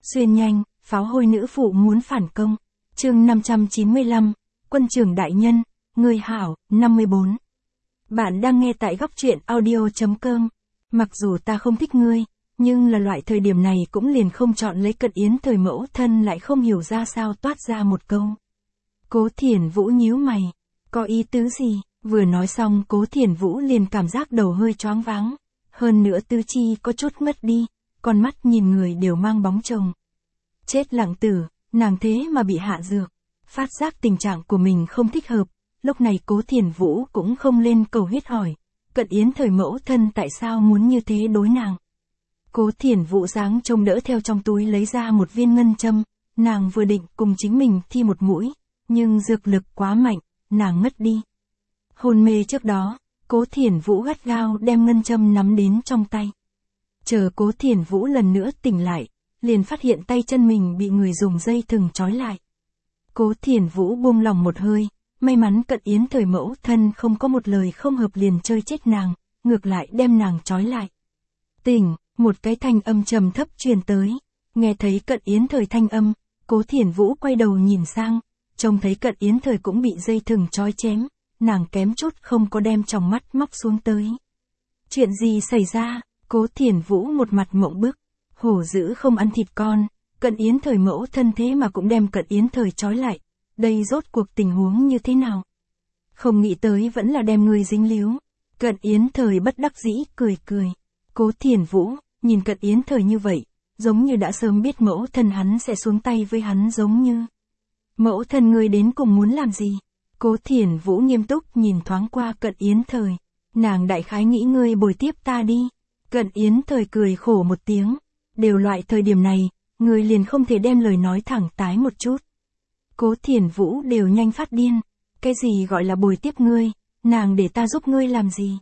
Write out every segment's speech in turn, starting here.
Xuyên nhanh, pháo hôi nữ phụ muốn phản công. Chương 595, Quân trưởng đại nhân, người hảo, 54. Bạn đang nghe tại góc truyện audio.com. Mặc dù ta không thích ngươi, nhưng là loại thời điểm này cũng liền không chọn lấy Cận Yến Thời mẫu thân lại không hiểu ra sao toát ra một câu. Cố Thiển Vũ nhíu mày, có ý tứ gì? Vừa nói xong Cố Thiển Vũ liền cảm giác đầu hơi choáng váng, hơn nữa tứ chi có chút mất đi, con mắt nhìn người đều mang bóng chồng. Chết lặng tử, nàng thế mà bị hạ dược, phát giác tình trạng của mình không thích hợp, lúc này Cố Thiển Vũ cũng không lên cầu huyết hỏi, Cận Yến Thời mẫu thân tại sao muốn như thế đối nàng. Cố Thiển Vũ dáng trông đỡ theo trong túi lấy ra một viên ngân châm, nàng vừa định cùng chính mình thi một mũi, nhưng dược lực quá mạnh, nàng ngất đi. Hôn mê trước đó, Cố Thiển Vũ gắt gao đem ngân châm nắm đến trong tay. Chờ Cố Thiển Vũ lần nữa tỉnh lại, liền phát hiện tay chân mình bị người dùng dây thừng trói lại. Cố Thiển Vũ buông lòng một hơi, may mắn Cận Yến Thời mẫu thân không có một lời không hợp liền chơi chết nàng, ngược lại đem nàng trói lại. Tỉnh, một cái thanh âm trầm thấp truyền tới, nghe thấy Cận Yến Thời thanh âm, Cố Thiển Vũ quay đầu nhìn sang, trông thấy Cận Yến Thời cũng bị dây thừng trói chém, nàng kém chút không có đem tròng mắt móc xuống tới. Chuyện gì xảy ra? Cố Thiển Vũ một mặt mộng bức, hổ dữ không ăn thịt con, Cận Yến Thời mẫu thân thế mà cũng đem Cận Yến Thời trói lại, đây rốt cuộc tình huống như thế nào? Không nghĩ tới vẫn là đem người dính líu. Cận Yến Thời bất đắc dĩ cười cười. Cố Thiển Vũ, nhìn Cận Yến Thời như vậy, giống như đã sớm biết mẫu thân hắn sẽ xuống tay với hắn giống như. Mẫu thân ngươi đến cùng muốn làm gì? Cố Thiển Vũ nghiêm túc nhìn thoáng qua Cận Yến Thời, nàng đại khái nghĩ ngươi bồi tiếp ta đi. Cận Yến Thời cười khổ một tiếng, đều loại thời điểm này, ngươi liền không thể đem lời nói thẳng tái một chút. Cố Thiển Vũ đều nhanh phát điên, cái gì gọi là bồi tiếp ngươi, nàng để ta giúp ngươi làm gì?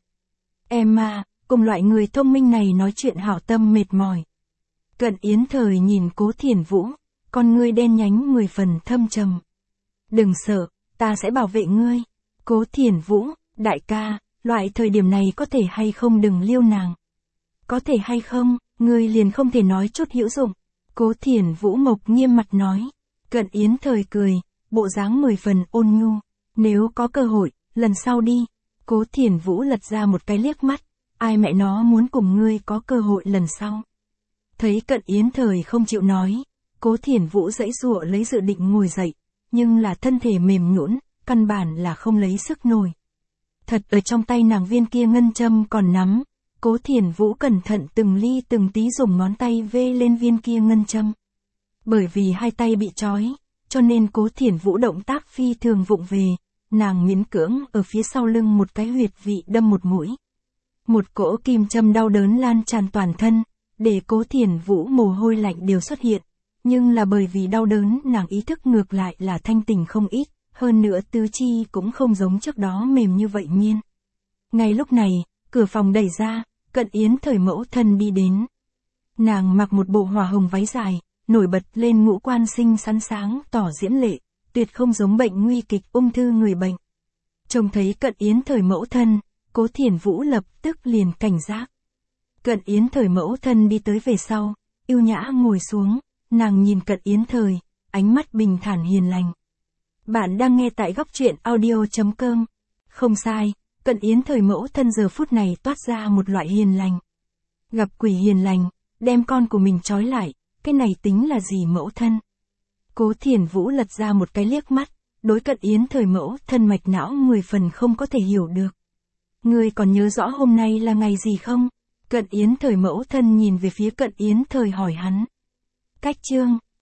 Em à, cùng loại người thông minh này nói chuyện hảo tâm mệt mỏi. Cận Yến Thời nhìn Cố Thiển Vũ, con ngươi đen nhánh 10 phần thâm trầm. Đừng sợ, ta sẽ bảo vệ ngươi. Cố Thiển Vũ, đại ca, loại thời điểm này có thể hay không đừng liêu nàng. Có thể hay không, ngươi liền không thể nói chút hữu dụng. Cố Thiển Vũ mộc nghiêm mặt nói. Cận Yến Thời cười, bộ dáng 10 phần ôn nhu. Nếu có cơ hội, lần sau đi. Cố Thiển Vũ lật ra một cái liếc mắt. Ai mẹ nó muốn cùng ngươi có cơ hội lần sau. Thấy Cận Yến Thời không chịu nói, Cố Thiển Vũ giãy giụa lấy dự định ngồi dậy, nhưng là thân thể mềm nhũn, căn bản là không lấy sức nổi. Thật ở trong tay nàng viên kia ngân châm còn nắm, Cố Thiển Vũ cẩn thận từng ly từng tí dùng ngón tay vê lên viên kia ngân châm. Bởi vì hai tay bị trói, cho nên Cố Thiển Vũ động tác phi thường vụng về, nàng miễn cưỡng ở phía sau lưng một cái huyệt vị đâm một mũi. Một cỗ kim châm đau đớn lan tràn toàn thân, để Cố Thiển Vũ mồ hôi lạnh đều xuất hiện, nhưng là bởi vì đau đớn nàng ý thức ngược lại là thanh tỉnh không ít, hơn nữa tứ chi cũng không giống trước đó mềm như vậy miên. Ngay lúc này, cửa phòng đẩy ra, Cận Yến Thời mẫu thân đi đến. Nàng mặc một bộ hỏa hồng váy dài, nổi bật lên ngũ quan xinh xắn sáng tỏ diễm lệ, tuyệt không giống bệnh nguy kịch ung thư người bệnh. Trông thấy Cận Yến Thời mẫu thân, Cố Thiển Vũ lập tức liền cảnh giác. Cận Yến Thời mẫu thân đi tới về sau, yêu nhã ngồi xuống, nàng nhìn Cận Yến Thời, ánh mắt bình thản hiền lành. Bạn đang nghe tại góc truyện audio.com. Không sai, Cận Yến Thời mẫu thân giờ phút này toát ra một loại hiền lành. Gặp quỷ hiền lành, đem con của mình trói lại, cái này tính là gì mẫu thân? Cố Thiển Vũ lật ra một cái liếc mắt, đối Cận Yến Thời mẫu thân mạch não 10 phần không có thể hiểu được. Ngươi còn nhớ rõ hôm nay là ngày gì không? Cận Yến Thời mẫu thân nhìn về phía Cận Yến Thời hỏi hắn. Cách chương,